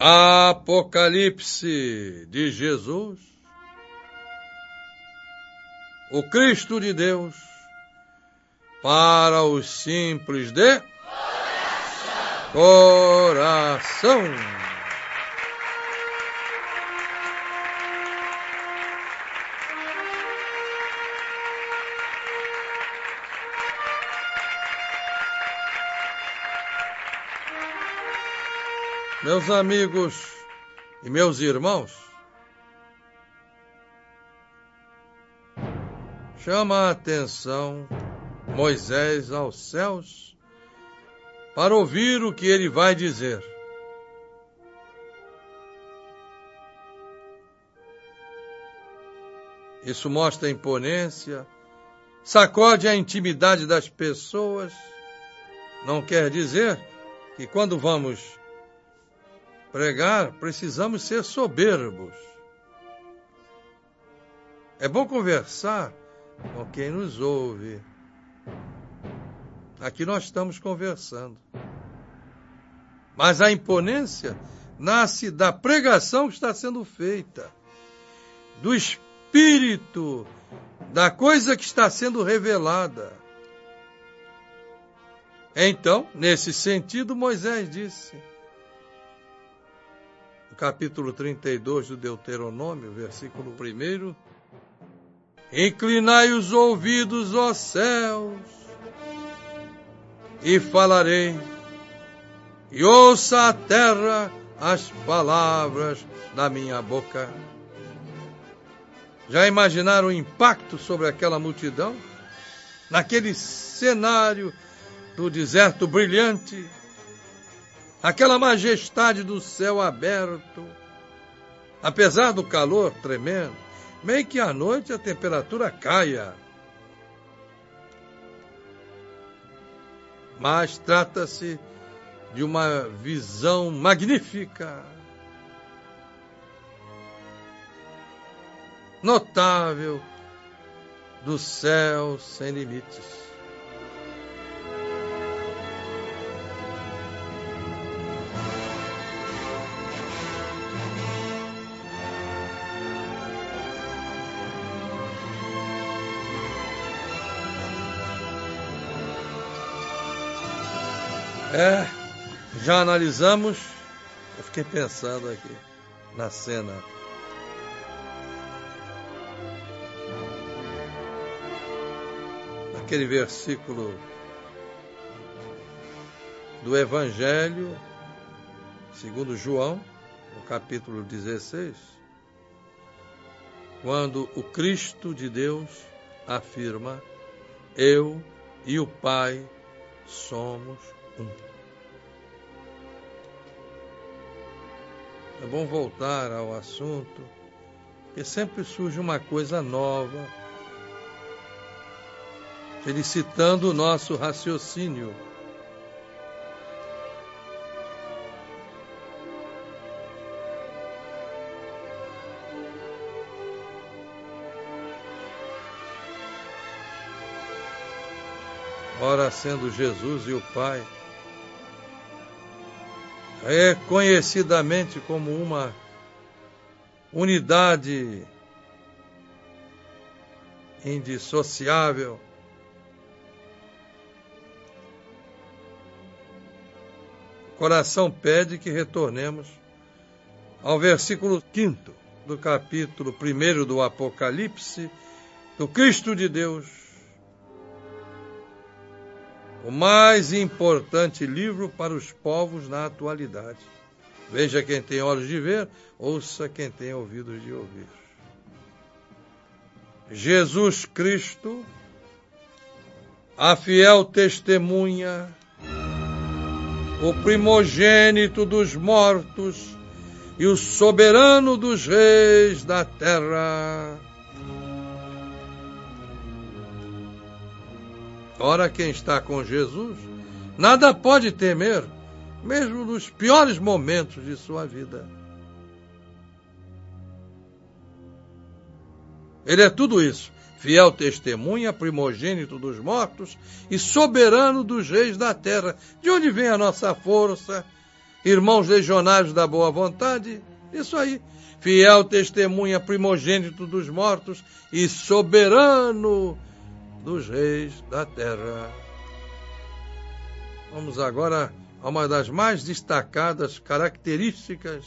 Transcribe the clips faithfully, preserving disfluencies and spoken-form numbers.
Apocalipse de Jesus, o Cristo de Deus, para os simples de coração. coração. Meus amigos e meus irmãos, chama a atenção Moisés aos céus para ouvir o que ele vai dizer. Isso mostra a imponência, sacode a intimidade das pessoas. Não quer dizer que quando vamos pregar, precisamos ser soberbos. É bom conversar com quem nos ouve. Aqui nós estamos conversando. Mas a imponência nasce da pregação que está sendo feita, do espírito, da coisa que está sendo revelada. Então, nesse sentido, Moisés disse, no capítulo trinta e dois do Deuteronômio, versículo primeiro, inclinai os ouvidos, ó céus, e falarei, e ouça a terra as palavras da minha boca. Já imaginaram o impacto sobre aquela multidão? Naquele cenário do deserto brilhante, aquela majestade do céu aberto, apesar do calor tremendo, meio que à noite a temperatura caia. Mas trata-se de uma visão magnífica, notável, do céu sem limites. É, já analisamos, eu fiquei pensando aqui na cena. Aquele versículo do Evangelho, segundo João, no capítulo dezesseis, quando o Cristo de Deus afirma, eu e o Pai somos um. É bom voltar ao assunto, porque sempre surge uma coisa nova, felicitando o nosso raciocínio. Ora, sendo Jesus e o Pai reconhecidamente como uma unidade indissociável, o coração pede que retornemos ao versículo quinto do capítulo primeiro do Apocalipse, do Cristo de Deus, o mais importante livro para os povos na atualidade. Veja quem tem olhos de ver, ouça quem tem ouvidos de ouvir. Jesus Cristo, a fiel testemunha, o primogênito dos mortos e o soberano dos reis da terra. Ora, quem está com Jesus, nada pode temer, mesmo nos piores momentos de sua vida. Ele é tudo isso, fiel testemunha, primogênito dos mortos e soberano dos reis da terra. De onde vem a nossa força? irmãos legionários da boa vontade, isso aí, fiel testemunha, primogênito dos mortos e soberano dos reis da terra. Vamos agora a uma das mais destacadas características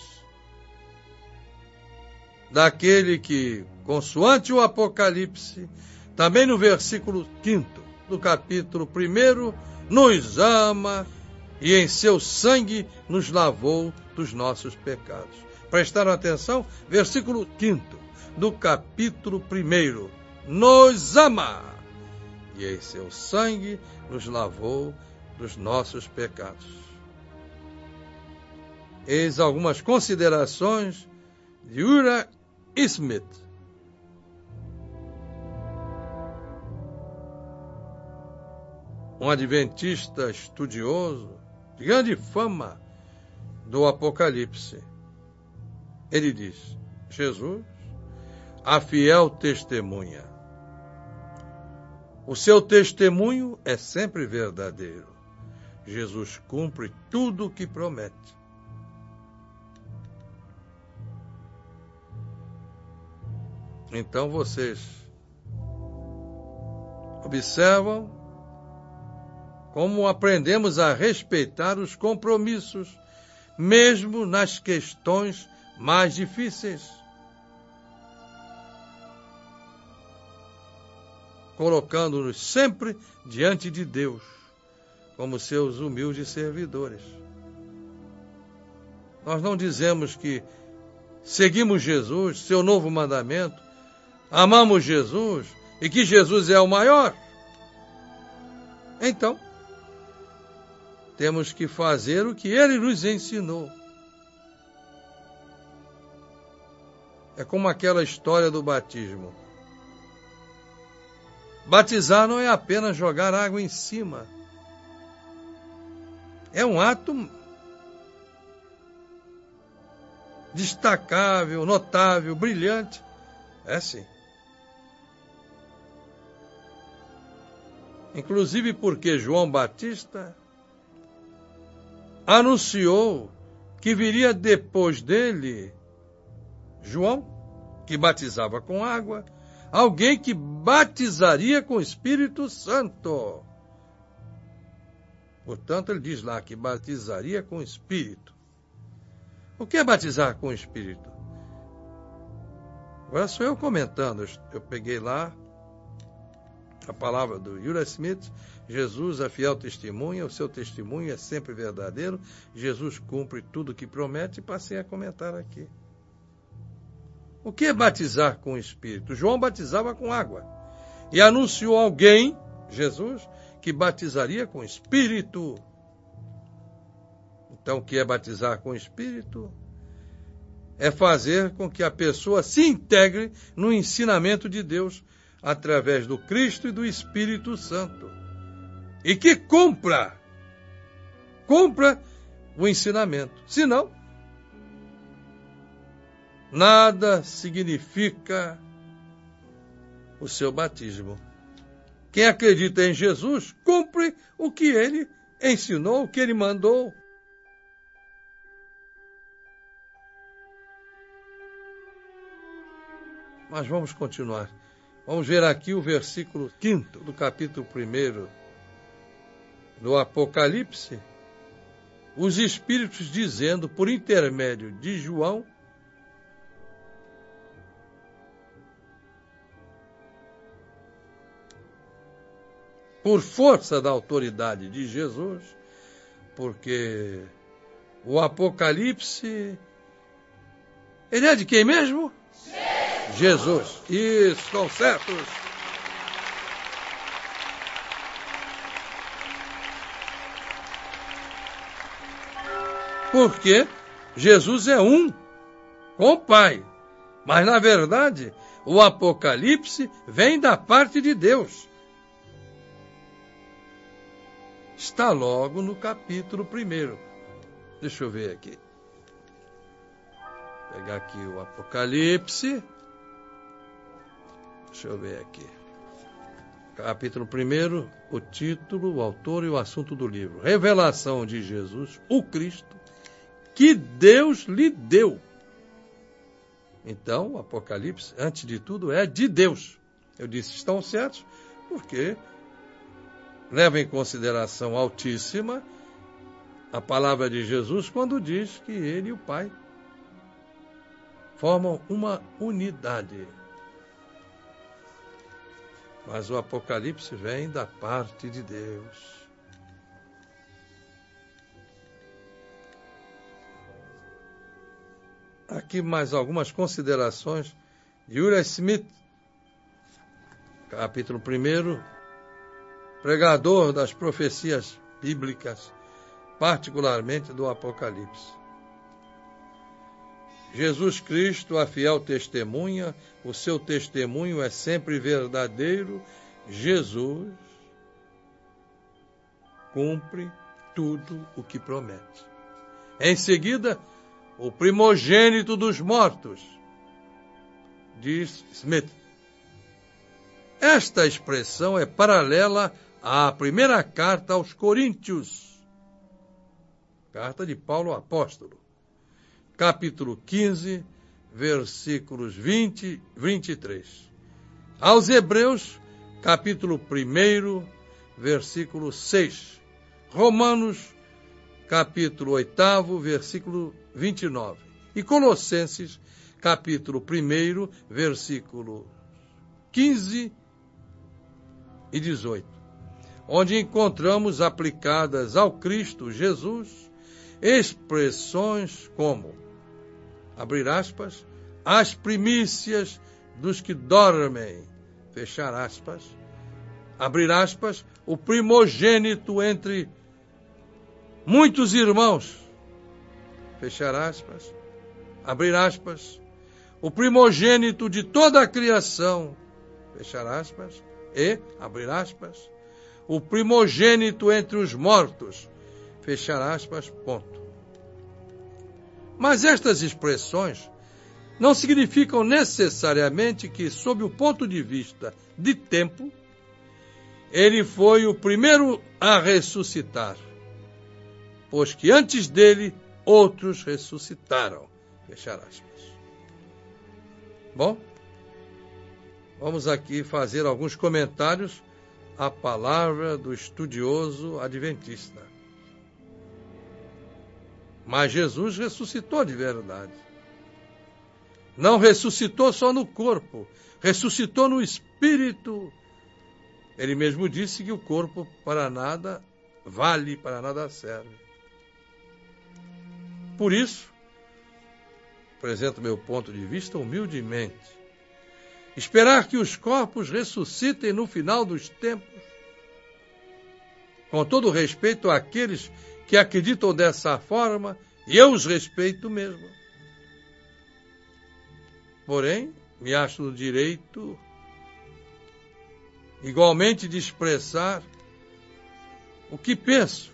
daquele que, consoante o Apocalipse, também no versículo quinto do capítulo primeiro, nos ama e em seu sangue nos lavou dos nossos pecados. Prestaram atenção? Versículo quinto do capítulo primeiro, nos ama e em seu sangue nos lavou dos nossos pecados. Eis algumas considerações de Uriah Smith. Um adventista estudioso, de grande fama do Apocalipse. Ele diz: Jesus, a fiel testemunha. O seu testemunho é sempre verdadeiro. Jesus cumpre tudo o que promete. Então vocês observam como aprendemos a respeitar os compromissos, mesmo nas questões mais difíceis, colocando-nos sempre diante de Deus, como seus humildes servidores. Nós não dizemos que seguimos Jesus, seu novo mandamento, amamos Jesus e que Jesus é o maior. Então, temos que fazer o que ele nos ensinou. É como aquela história do batismo. Batizar não é apenas jogar água em cima. É um ato destacável, notável, brilhante. É sim. Inclusive porque João Batista anunciou que viria depois dele João, que batizava com água, alguém que batizaria com o Espírito Santo. Portanto, ele diz lá que batizaria com o Espírito. O que é batizar com o Espírito? Agora sou eu comentando. Eu peguei lá a palavra do Uriah Smith. Jesus, a fiel testemunha, o seu testemunho é sempre verdadeiro. Jesus cumpre tudo o que promete, e passei a comentar aqui. O que é batizar com o Espírito? João batizava com água e anunciou alguém, Jesus, que batizaria com o Espírito. Então, o que é batizar com o Espírito? É fazer com que a pessoa se integre no ensinamento de Deus através do Cristo e do Espírito Santo. E que cumpra, cumpra o ensinamento. Senão, nada significa o seu batismo. Quem acredita em Jesus, cumpre o que ele ensinou, o que ele mandou. Mas vamos continuar. Vamos ver aqui o versículo quinto do capítulo primeiro do Apocalipse. Os Espíritos dizendo, por intermédio de João, por força da autoridade de Jesus, porque o Apocalipse, ele é de quem mesmo? Jesus. Jesus. Isso, estão certos. Porque Jesus é um com o Pai. Mas, na verdade, o Apocalipse vem da parte de Deus. Está logo no capítulo primeiro. Deixa eu ver aqui. Vou pegar aqui o Apocalipse. Deixa eu ver aqui. Capítulo primeiro, o título, o autor e o assunto do livro. Revelação de Jesus, o Cristo, que Deus lhe deu. Então, o Apocalipse, antes de tudo, é de Deus. Eu disse, estão certos, porque leva em consideração altíssima a palavra de Jesus quando diz que ele e o Pai formam uma unidade. Mas o Apocalipse vem da parte de Deus. Aqui mais algumas considerações de Uriah Smith, capítulo primeiro, pregador das profecias bíblicas, particularmente do Apocalipse. Jesus Cristo, a fiel testemunha, o seu testemunho é sempre verdadeiro. Jesus cumpre tudo o que promete. Em seguida, o primogênito dos mortos, diz Smith. Esta expressão é paralela à primeira carta aos Coríntios, carta de Paulo apóstolo, capítulo quinze, versículos vinte e vinte e três. Aos Hebreus, capítulo um, versículo seis. Romanos, capítulo oito, versículo vinte e nove. E Colossenses, capítulo um, versículo quinze e dezoito, onde encontramos aplicadas ao Cristo Jesus expressões como, abrir aspas, as primícias dos que dormem, fechar aspas, abrir aspas, o primogênito entre muitos irmãos, fechar aspas, abrir aspas, o primogênito de toda a criação, fechar aspas, e, abrir aspas, o primogênito entre os mortos, fechar aspas, ponto. Mas estas expressões não significam necessariamente que, sob o ponto de vista de tempo, ele foi o primeiro a ressuscitar, pois que antes dele outros ressuscitaram, fechar aspas. Bom, vamos aqui fazer alguns comentários à palavra do estudioso adventista. Mas Jesus ressuscitou de verdade. Não ressuscitou só no corpo, ressuscitou no espírito. Ele mesmo disse que o corpo para nada vale, para nada serve. Por isso, apresento meu ponto de vista humildemente. Esperar que os corpos ressuscitem no final dos tempos, com todo respeito àqueles que acreditam dessa forma, e eu os respeito mesmo. Porém, me acho no direito igualmente de expressar o que penso.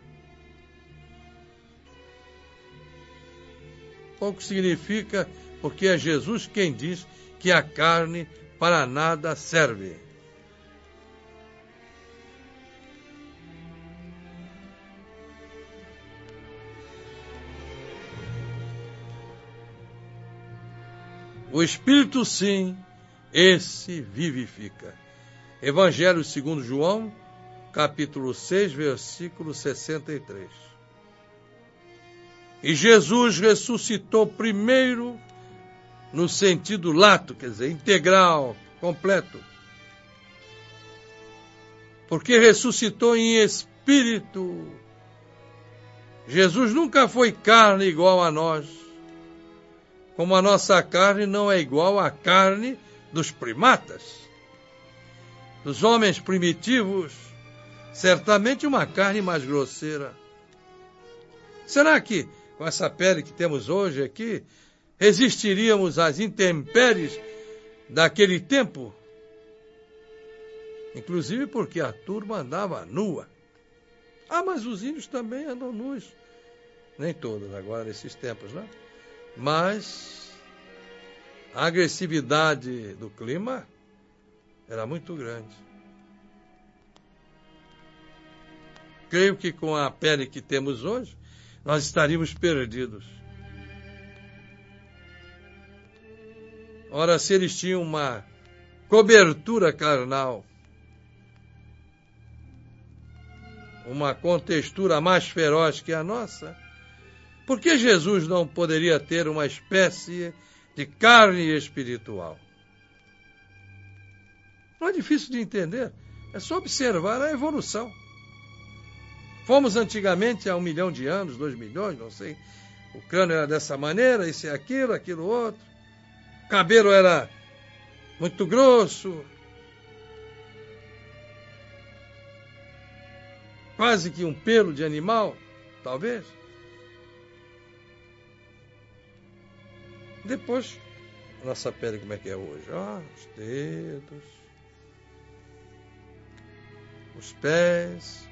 Pouco significa, porque é Jesus quem diz que a carne para nada serve. O Espírito, sim, esse vivifica. Evangelho segundo João, capítulo seis, versículo sessenta e três. E Jesus ressuscitou primeiro no sentido lato, quer dizer, integral, completo. Porque ressuscitou em espírito. Jesus nunca foi carne igual a nós, como a nossa carne não é igual à carne dos primatas, dos homens primitivos, certamente uma carne mais grosseira. Será que, com essa pele que temos hoje aqui, resistiríamos às intempéries daquele tempo? Inclusive porque a turma andava nua. Ah, mas os índios também andam nus. Nem todos agora, nesses tempos, né? Mas a agressividade do clima era muito grande. Creio que com a pele que temos hoje, nós estaríamos perdidos. Ora, se eles tinham uma cobertura carnal, uma contextura mais feroz que a nossa, por que Jesus não poderia ter uma espécie de carne espiritual? Não é difícil de entender, é só observar a evolução. Fomos antigamente há um milhão de anos, dois milhões, não sei, o crânio era dessa maneira, isso e aquilo, aquilo outro, o cabelo era muito grosso, quase que um pelo de animal, talvez. Depois, a nossa pele como é que é hoje? Ó, os dedos, os pés.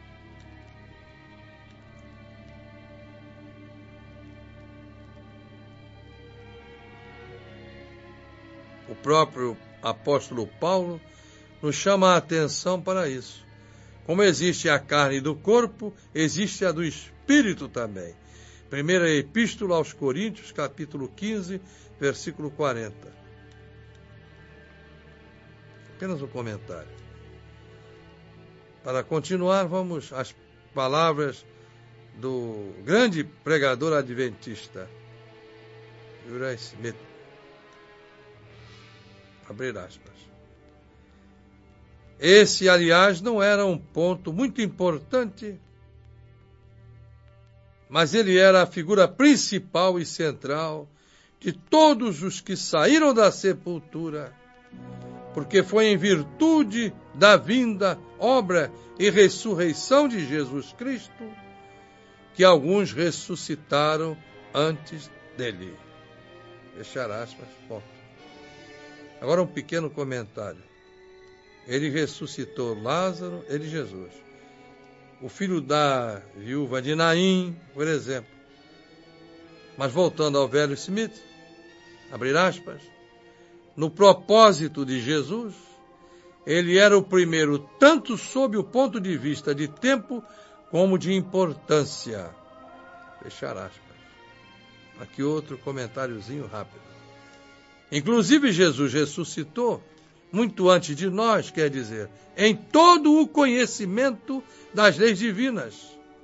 O próprio apóstolo Paulo nos chama a atenção para isso. Como existe a carne do corpo, existe a do espírito também. Primeira Epístola aos Coríntios, capítulo quinze, versículo quarenta. Apenas um comentário. Para continuar, vamos às palavras do grande pregador adventista, Uriah Smith. Abrir aspas. Esse, aliás, não era um ponto muito importante, mas ele era a figura principal e central de todos os que saíram da sepultura, porque foi em virtude da vinda, obra e ressurreição de Jesus Cristo que alguns ressuscitaram antes dele. Fechar aspas, ponto. Agora um pequeno comentário. Ele ressuscitou Lázaro, ele Jesus. O filho da viúva de Naim, por exemplo. Mas voltando ao velho Smith, abrir aspas, no propósito de Jesus, ele era o primeiro tanto sob o ponto de vista de tempo como de importância. Fechar aspas. Aqui outro comentáriozinho rápido. Inclusive Jesus ressuscitou muito antes de nós, quer dizer, em todo o conhecimento das leis divinas.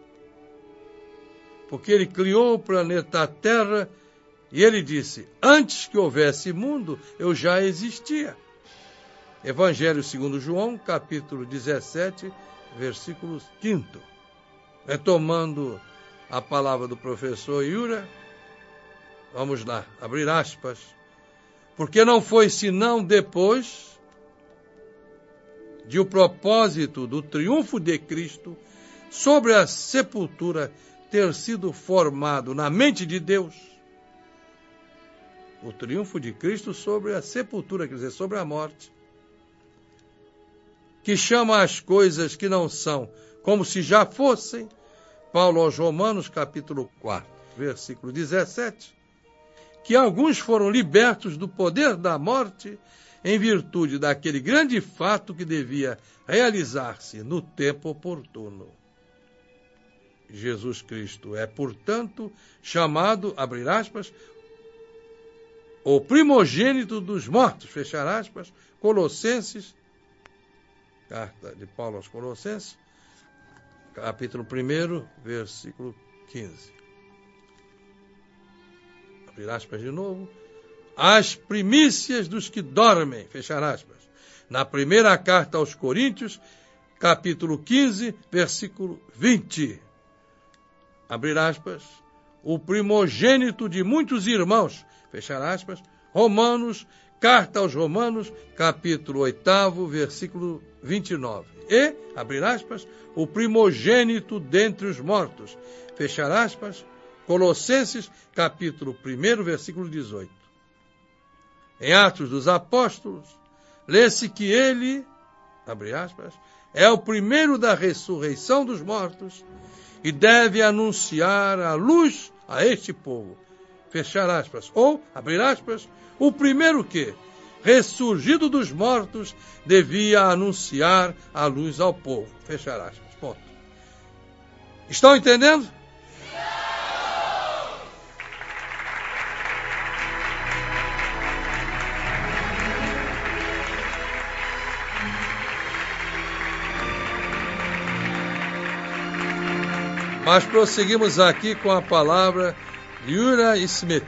Porque ele criou o planeta Terra e ele disse, antes que houvesse mundo, eu já existia. Evangelho segundo João, capítulo dezessete, versículo quinto. Retomando a palavra do professor Uriah, vamos lá, abrir aspas. Porque não foi senão depois de o propósito do triunfo de Cristo sobre a sepultura ter sido formado na mente de Deus, o triunfo de Cristo sobre a sepultura, quer dizer, sobre a morte, que chama as coisas que não são como se já fossem, Paulo aos Romanos, capítulo quatro, versículo dezessete, que alguns foram libertos do poder da morte em virtude daquele grande fato que devia realizar-se no tempo oportuno. Jesus Cristo é, portanto, chamado, abrir aspas, o primogênito dos mortos, fechar aspas, Colossenses, carta de Paulo aos Colossenses, capítulo primeiro, versículo quinze. Abrir aspas de novo. As primícias dos que dormem, fechar aspas. Na primeira carta aos Coríntios, capítulo quinze, versículo vinte. Abrir aspas. O primogênito de muitos irmãos, fechar aspas. Romanos, carta aos Romanos, capítulo oito, versículo vinte e nove. E, abrir aspas, o primogênito dentre os mortos, fechar aspas. Colossenses, capítulo um, versículo dezoito. Em Atos dos Apóstolos, lê-se que ele, abre aspas, é o primeiro da ressurreição dos mortos e deve anunciar a luz a este povo. Fechar aspas. Ou, abrir aspas, o primeiro que, ressurgido dos mortos, devia anunciar a luz ao povo. Fechar aspas. Ponto. Estão entendendo? Mas prosseguimos aqui com a palavra de Uriah Smith.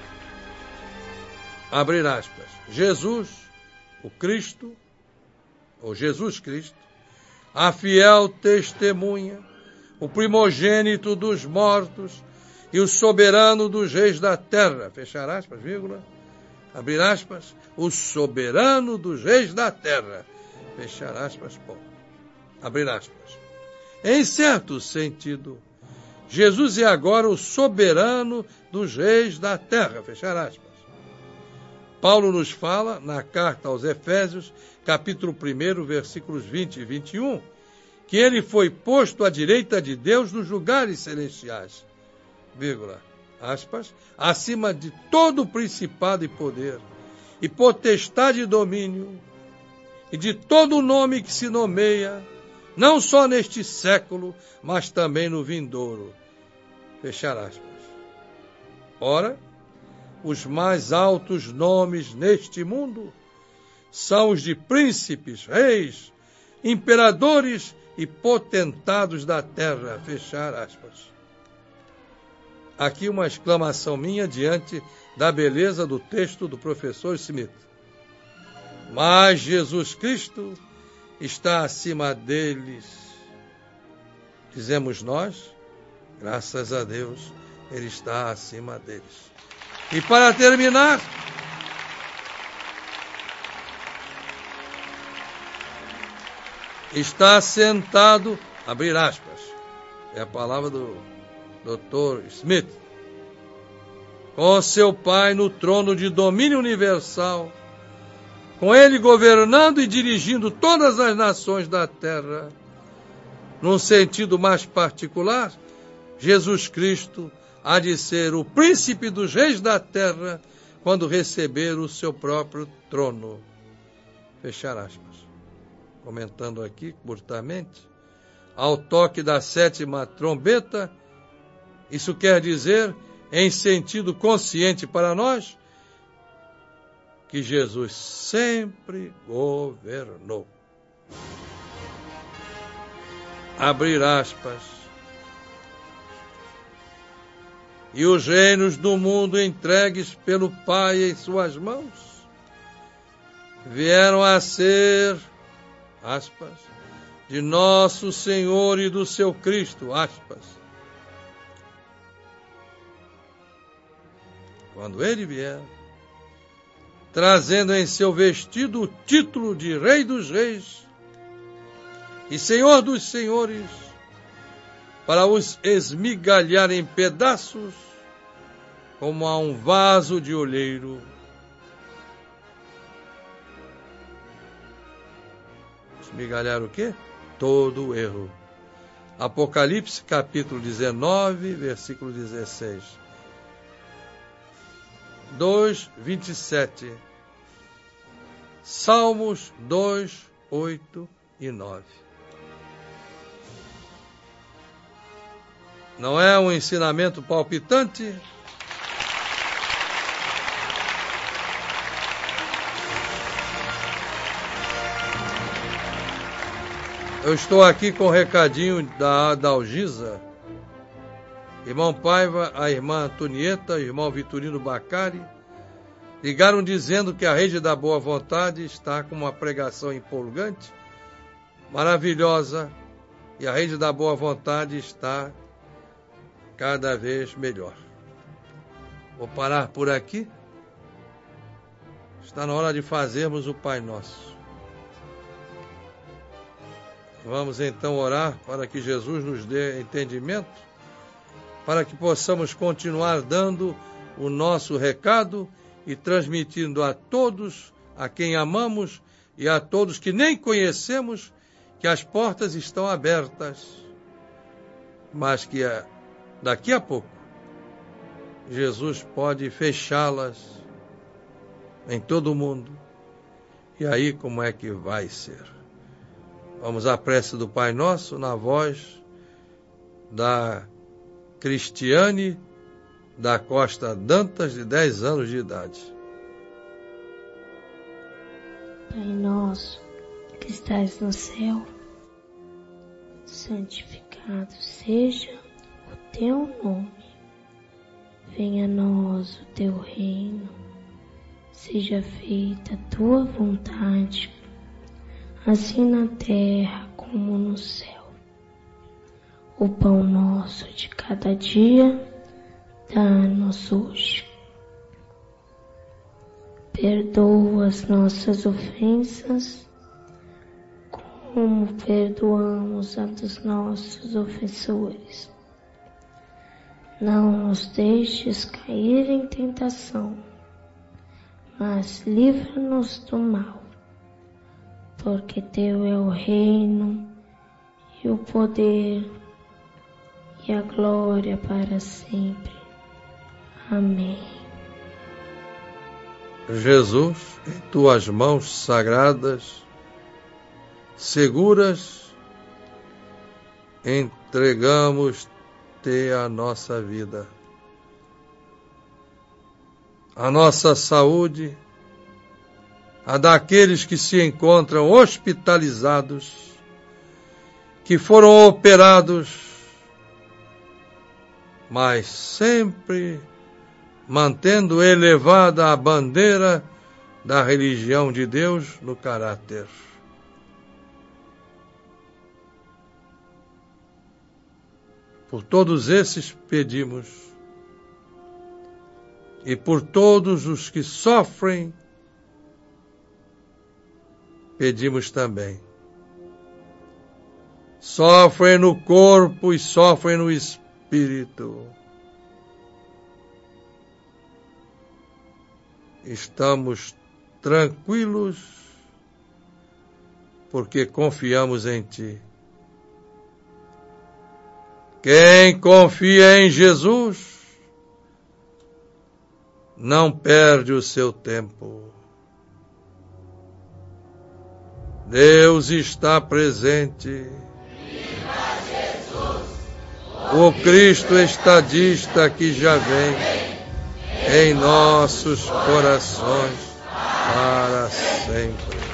Abrir aspas. Jesus, o Cristo, ou Jesus Cristo, a fiel testemunha, o primogênito dos mortos e o soberano dos reis da terra. Fechar aspas, vírgula. Abrir aspas. O soberano dos reis da terra. Fechar aspas, ponto. Abrir aspas. Em certo sentido, Jesus é agora o soberano dos reis da terra. Fechar aspas. Paulo nos fala, na carta aos Efésios, capítulo um, versículos vinte e vinte e um, que ele foi posto à direita de Deus nos lugares celestiais, vírgula, aspas, acima de todo principado e poder, e potestade e domínio, e de todo nome que se nomeia, não só neste século, mas também no vindouro. Fechar aspas. Ora, os mais altos nomes neste mundo são os de príncipes, reis, imperadores e potentados da terra. Fechar aspas. Aqui uma exclamação minha diante da beleza do texto do professor Smith. Mas Jesus Cristo está acima deles. Dizemos nós, graças a Deus, ele está acima deles. E para terminar, está sentado, abrir aspas, é a palavra do doutor Smith, com seu Pai no trono de domínio universal, com ele governando e dirigindo todas as nações da terra. Num sentido mais particular, Jesus Cristo há de ser o príncipe dos reis da terra quando receber o seu próprio trono. Fechar aspas. Comentando aqui, curtamente, ao toque da sétima trombeta, isso quer dizer, em sentido consciente para nós, que Jesus sempre governou. Abrir aspas. E os reinos do mundo entregues pelo Pai em suas mãos vieram a ser, aspas, de nosso Senhor e do seu Cristo, aspas. Quando ele vier, trazendo em seu vestido o título de Rei dos Reis e Senhor dos Senhores, para os esmigalhar em pedaços, como a um vaso de olheiro. Esmigalhar o quê? Todo o erro. Apocalipse, capítulo dezenove, versículo dezesseis. dois, vinte e sete. Salmos dois, oito e nove. Não é um ensinamento palpitante? Eu estou aqui com o recadinho da Adalgisa, irmão Paiva, a irmã Antonieta, o irmão Vitorino Bacari, ligaram dizendo que a Rede da Boa Vontade está com uma pregação empolgante, maravilhosa, e a Rede da Boa Vontade está cada vez melhor. Vou parar por aqui. Está na hora de fazermos o Pai Nosso. Vamos então orar para que Jesus nos dê entendimento, para que possamos continuar dando o nosso recado e transmitindo a todos a quem amamos e a todos que nem conhecemos que as portas estão abertas, mas que daqui a pouco Jesus pode fechá-las em todo o mundo. E aí como é que vai ser? Vamos à prece do Pai Nosso na voz da Cristiane da Costa Dantas, de dez anos de idade. Pai nosso, que estás no céu, santificado seja vontade, assim na terra como no céu. O pão nosso de cada dia dá-nos hoje. Perdoa as nossas ofensas, como perdoamos a dos nossos ofensores. Não nos deixes cair em tentação, mas livra-nos do mal, porque teu é o reino, e o poder, e a glória para sempre. Amém. Jesus, em tuas mãos sagradas, seguras, entregamos-te a nossa vida, a nossa saúde, a daqueles que se encontram hospitalizados, que foram operados, mas sempre mantendo elevada a bandeira da religião de Deus no caráter. Por todos esses pedimos, e por todos os que sofrem, pedimos também. Sofrem no corpo e sofrem no espírito. Estamos tranquilos porque confiamos em Ti. Quem confia em Jesus não perde o seu tempo. Deus está presente. Viva Jesus! O Cristo estadista que já vem em nossos corações para sempre.